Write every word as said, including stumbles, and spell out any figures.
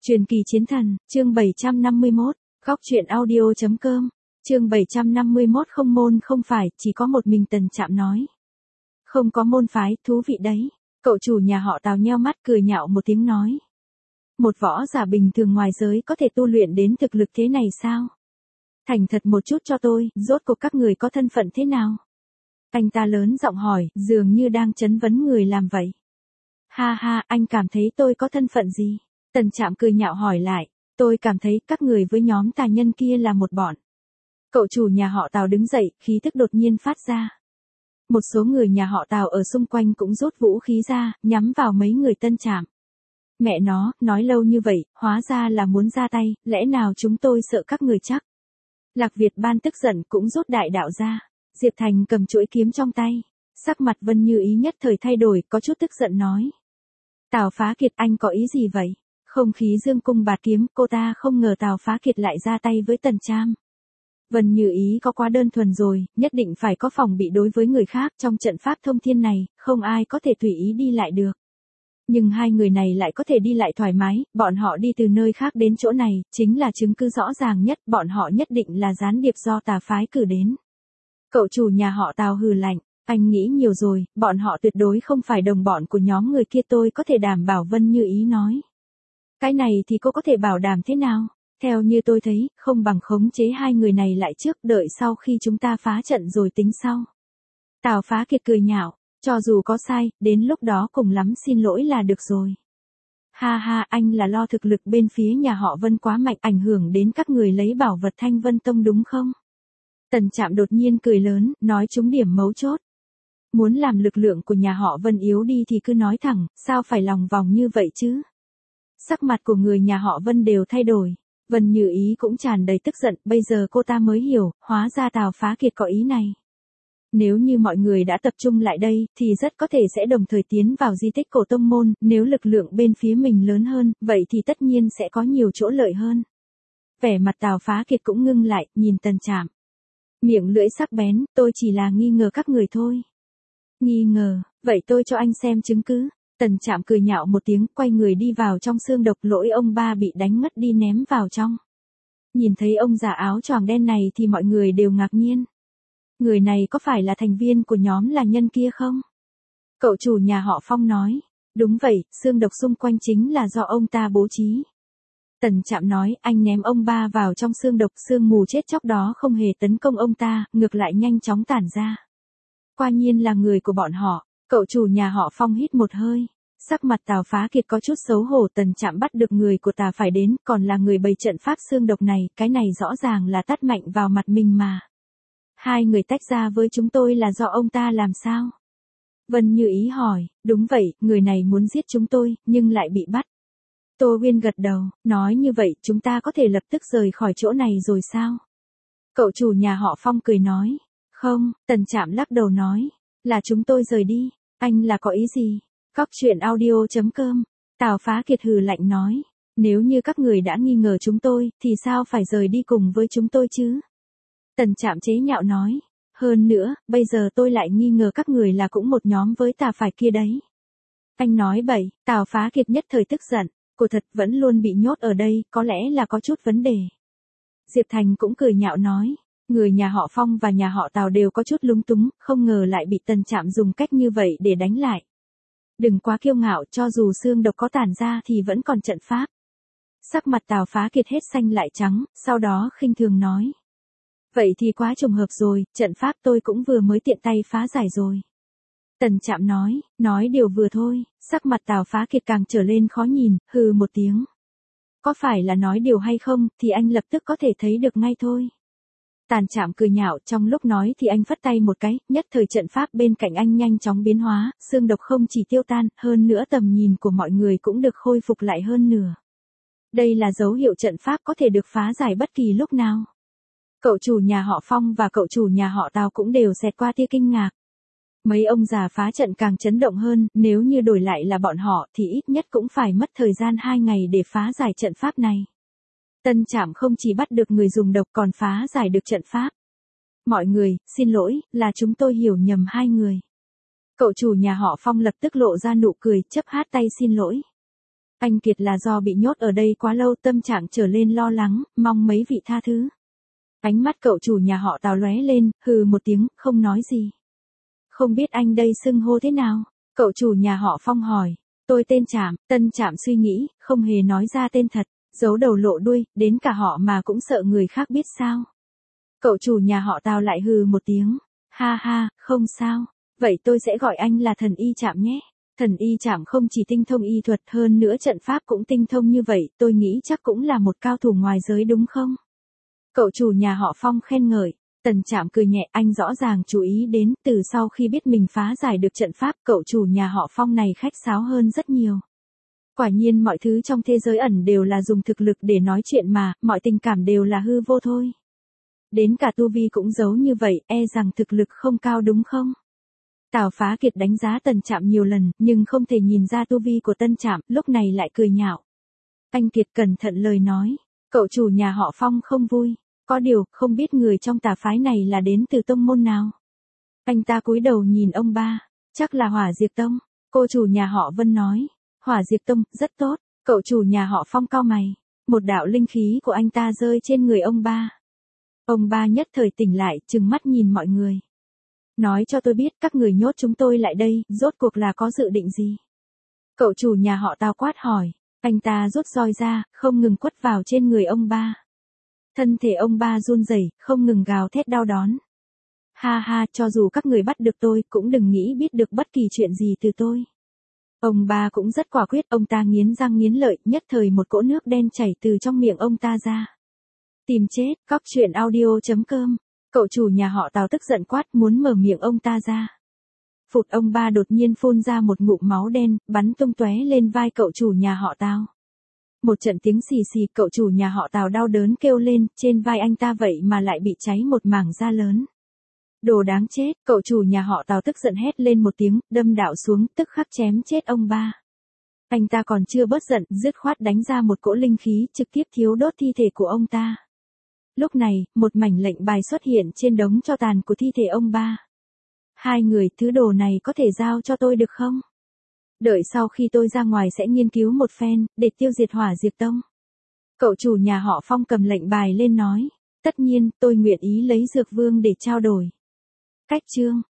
Truyền kỳ chiến thần, chương bảy trăm năm mươi mốt, góc truyện audio chấm com, chương bảy trăm năm mươi mốt không môn không phải, chỉ có một mình Tần Trạm nói. Không có môn phái, thú vị đấy. Cậu chủ nhà họ Tào nheo mắt cười nhạo một tiếng nói. Một võ giả bình thường ngoài giới có thể tu luyện đến thực lực thế này sao? Thành thật một chút cho tôi, rốt cuộc các người có thân phận thế nào? Anh ta lớn giọng hỏi, dường như đang chất vấn người làm vậy. Ha ha, anh cảm thấy tôi có thân phận gì? Tần Trạm cười nhạo hỏi lại, tôi cảm thấy các người với nhóm tà nhân kia là một bọn. Cậu chủ nhà họ Tào đứng dậy, khí tức đột nhiên phát ra. Một số người nhà họ Tào ở xung quanh cũng rút vũ khí ra, nhắm vào mấy người Tân Trạm. Mẹ nó, nói lâu như vậy, hóa ra là muốn ra tay, lẽ nào chúng tôi sợ các người chắc? Lạc Việt Ban tức giận cũng rút đại đạo ra. Diệp Thành cầm chuỗi kiếm trong tay. Sắc mặt Vân Như Ý nhất thời thay đổi, có chút tức giận nói. Tào Phá Kiệt, anh có ý gì vậy? Không khí dương cung bạt kiếm, cô ta không ngờ Tào Phá Kiệt lại ra tay với Tần Trạm. Vân Như Ý có quá đơn thuần rồi, nhất định phải có phòng bị đối với người khác, trong trận pháp thông thiên này, không ai có thể tùy ý đi lại được. Nhưng hai người này lại có thể đi lại thoải mái, bọn họ đi từ nơi khác đến chỗ này, chính là chứng cứ rõ ràng nhất, bọn họ nhất định là gián điệp do tà phái cử đến. Cậu chủ nhà họ Tào hừ lạnh, anh nghĩ nhiều rồi, bọn họ tuyệt đối không phải đồng bọn của nhóm người kia, tôi có thể đảm bảo, Vân Như Ý nói. Cái này thì cô có thể bảo đảm thế nào? Theo như tôi thấy, không bằng khống chế hai người này lại trước, đợi sau khi chúng ta phá trận rồi tính sau. Tào Phá Kiệt cười nhạo, cho dù có sai, đến lúc đó cùng lắm xin lỗi là được rồi. Ha ha, anh là lo thực lực bên phía nhà họ Vân quá mạnh, ảnh hưởng đến các người lấy bảo vật Thanh Vân Tông đúng không? Tần Trạm đột nhiên cười lớn, nói trúng điểm mấu chốt. Muốn làm lực lượng của nhà họ Vân yếu đi thì cứ nói thẳng, sao phải lòng vòng như vậy chứ? Sắc mặt của người nhà họ Vân đều thay đổi. Vân Như Ý cũng tràn đầy tức giận, bây giờ cô ta mới hiểu, hóa ra Tào Phá Kiệt có ý này. Nếu như mọi người đã tập trung lại đây, thì rất có thể sẽ đồng thời tiến vào di tích cổ tông môn, nếu lực lượng bên phía mình lớn hơn, vậy thì tất nhiên sẽ có nhiều chỗ lợi hơn. Vẻ mặt Tào Phá Kiệt cũng ngưng lại, nhìn Tần Trạm. Miệng lưỡi sắc bén, tôi chỉ là nghi ngờ các người thôi. Nghi ngờ, vậy tôi cho anh xem chứng cứ. Tần Trạm cười nhạo một tiếng, quay người đi vào trong xương độc, lỗi ông ba bị đánh mất đi ném vào trong. Nhìn thấy ông già áo choàng đen này thì mọi người đều ngạc nhiên. Người này có phải là thành viên của nhóm là nhân kia không? Cậu chủ nhà họ Phong nói. Đúng vậy, xương độc xung quanh chính là do ông ta bố trí. Tần Trạm nói, anh ném ông ba vào trong xương độc, xương mù chết chóc đó không hề tấn công ông ta, ngược lại nhanh chóng tản ra. Quả nhiên là người của bọn họ. Cậu chủ nhà họ Phong hít một hơi. Sắc mặt Tào Phá Kiệt có chút xấu hổ, Tần Trạm bắt được người của tà phải đến, còn là người bày trận pháp xương độc này, cái này rõ ràng là tát mạnh vào mặt mình mà. Hai người tách ra với chúng tôi là do ông ta làm sao? Vân Như Ý hỏi, đúng vậy, người này muốn giết chúng tôi, nhưng lại bị bắt. Tô Huyên gật đầu, nói như vậy, chúng ta có thể lập tức rời khỏi chỗ này rồi sao? Cậu chủ nhà họ Phong cười nói, không, Tần Trạm lắc đầu nói, là chúng tôi rời đi, anh là có ý gì? Góc truyện audio chấm com, Tào Phá Kiệt hừ lạnh nói, nếu như các người đã nghi ngờ chúng tôi, thì sao phải rời đi cùng với chúng tôi chứ? Tần Trạm chế nhạo nói, hơn nữa, bây giờ tôi lại nghi ngờ các người là cũng một nhóm với tà phải kia đấy. Anh nói bậy, Tào Phá Kiệt nhất thời tức giận, cô thật vẫn luôn bị nhốt ở đây, có lẽ là có chút vấn đề. Diệp Thành cũng cười nhạo nói, người nhà họ Phong và nhà họ Tào đều có chút lúng túng, không ngờ lại bị Tần Trạm dùng cách như vậy để đánh lại. Đừng quá kiêu ngạo, cho dù xương độc có tản ra thì vẫn còn trận pháp. Sắc mặt Tào Phá Kiệt hết xanh lại trắng, sau đó khinh thường nói. Vậy thì quá trùng hợp rồi, trận pháp tôi cũng vừa mới tiện tay phá giải rồi. Tần Trạm nói, nói điều vừa thôi, sắc mặt Tào Phá Kiệt càng trở lên khó nhìn, hừ một tiếng. Có phải là nói điều hay không, thì anh lập tức có thể thấy được ngay thôi. Tàn Trạm cười nhạo, trong lúc nói thì anh phất tay một cái, nhất thời trận pháp bên cạnh anh nhanh chóng biến hóa, xương độc không chỉ tiêu tan, hơn nữa tầm nhìn của mọi người cũng được khôi phục lại hơn nửa. Đây là dấu hiệu trận pháp có thể được phá giải bất kỳ lúc nào. Cậu chủ nhà họ Phong và cậu chủ nhà họ Tào cũng đều xẹt qua tia kinh ngạc. Mấy ông già phá trận càng chấn động hơn, nếu như đổi lại là bọn họ thì ít nhất cũng phải mất thời gian hai ngày để phá giải trận pháp này. Tân Trạm không chỉ bắt được người dùng độc còn phá giải được trận pháp. Mọi người, xin lỗi, là chúng tôi hiểu nhầm hai người. Cậu chủ nhà họ Phong lập tức lộ ra nụ cười, chấp hát tay xin lỗi. Anh Kiệt là do bị nhốt ở đây quá lâu, tâm trạng trở lên lo lắng, mong mấy vị tha thứ. Ánh mắt cậu chủ nhà họ Tào lóe lên, hừ một tiếng, không nói gì. Không biết anh đây xưng hô thế nào? Cậu chủ nhà họ Phong hỏi. Tôi tên Trạm. Tân Trạm suy nghĩ, không hề nói ra tên thật, giấu đầu lộ đuôi, đến cả họ mà cũng sợ người khác biết sao. Cậu chủ nhà họ Tào lại hừ một tiếng. Ha ha, không sao. Vậy tôi sẽ gọi anh là thần y Trạm nhé. Thần y Trạm không chỉ tinh thông y thuật, hơn nữa trận pháp cũng tinh thông như vậy, tôi nghĩ chắc cũng là một cao thủ ngoài giới đúng không? Cậu chủ nhà họ Phong khen ngợi. Tần Trạm cười nhẹ, anh rõ ràng chú ý đến, từ sau khi biết mình phá giải được trận pháp, cậu chủ nhà họ Phong này khách sáo hơn rất nhiều. Quả nhiên mọi thứ trong thế giới ẩn đều là dùng thực lực để nói chuyện mà, mọi tình cảm đều là hư vô thôi. Đến cả tu vi cũng giấu như vậy, e rằng thực lực không cao đúng không? Tào Phá Kiệt đánh giá Tần Trạm nhiều lần, nhưng không thể nhìn ra tu vi của Tân Trạm, lúc này lại cười nhạo. Anh Kiệt cẩn thận lời nói, cậu chủ nhà họ Phong không vui. Có điều, không biết người trong tà phái này là đến từ tông môn nào. Anh ta cúi đầu nhìn ông ba, chắc là Hỏa Diệt Tông. Cô chủ nhà họ Vân nói, Hỏa Diệt Tông, rất tốt. Cậu chủ nhà họ Phong cau mày, một đạo linh khí của anh ta rơi trên người ông ba. Ông ba nhất thời tỉnh lại, trừng mắt nhìn mọi người. Nói cho tôi biết các người nhốt chúng tôi lại đây, rốt cuộc là có dự định gì? Cậu chủ nhà họ Tào quát hỏi, anh ta rút roi ra, không ngừng quất vào trên người ông ba. Thân thể ông ba run rẩy, không ngừng gào thét đau đớn. Ha ha, cho dù các người bắt được tôi, cũng đừng nghĩ biết được bất kỳ chuyện gì từ tôi. Ông ba cũng rất quả quyết, ông ta nghiến răng nghiến lợi, nhất thời một cỗ nước đen chảy từ trong miệng ông ta ra. Tìm chết, cóc truyện audio chấm com. Cậu chủ nhà họ Tào tức giận quát, muốn mở miệng ông ta ra. Phụt, ông ba đột nhiên phun ra một ngụm máu đen, bắn tung tóe lên vai cậu chủ nhà họ Tào. Một trận tiếng xì xì, cậu chủ nhà họ Tào đau đớn kêu lên, trên vai anh ta vậy mà lại bị cháy một mảng da lớn. Đồ đáng chết, cậu chủ nhà họ Tào tức giận hét lên một tiếng, đâm đạo xuống, tức khắc chém chết ông ba. Anh ta còn chưa bớt giận, dứt khoát đánh ra một cỗ linh khí, trực tiếp thiêu đốt thi thể của ông ta. Lúc này, một mảnh lệnh bài xuất hiện trên đống tro tàn của thi thể ông ba. Hai người, thứ đồ này có thể giao cho tôi được không? Đợi sau khi tôi ra ngoài sẽ nghiên cứu một phen, để tiêu diệt Hỏa Diệt Tông. Cậu chủ nhà họ Phong cầm lệnh bài lên nói, tất nhiên, tôi nguyện ý lấy Dược Vương để trao đổi. Cách chương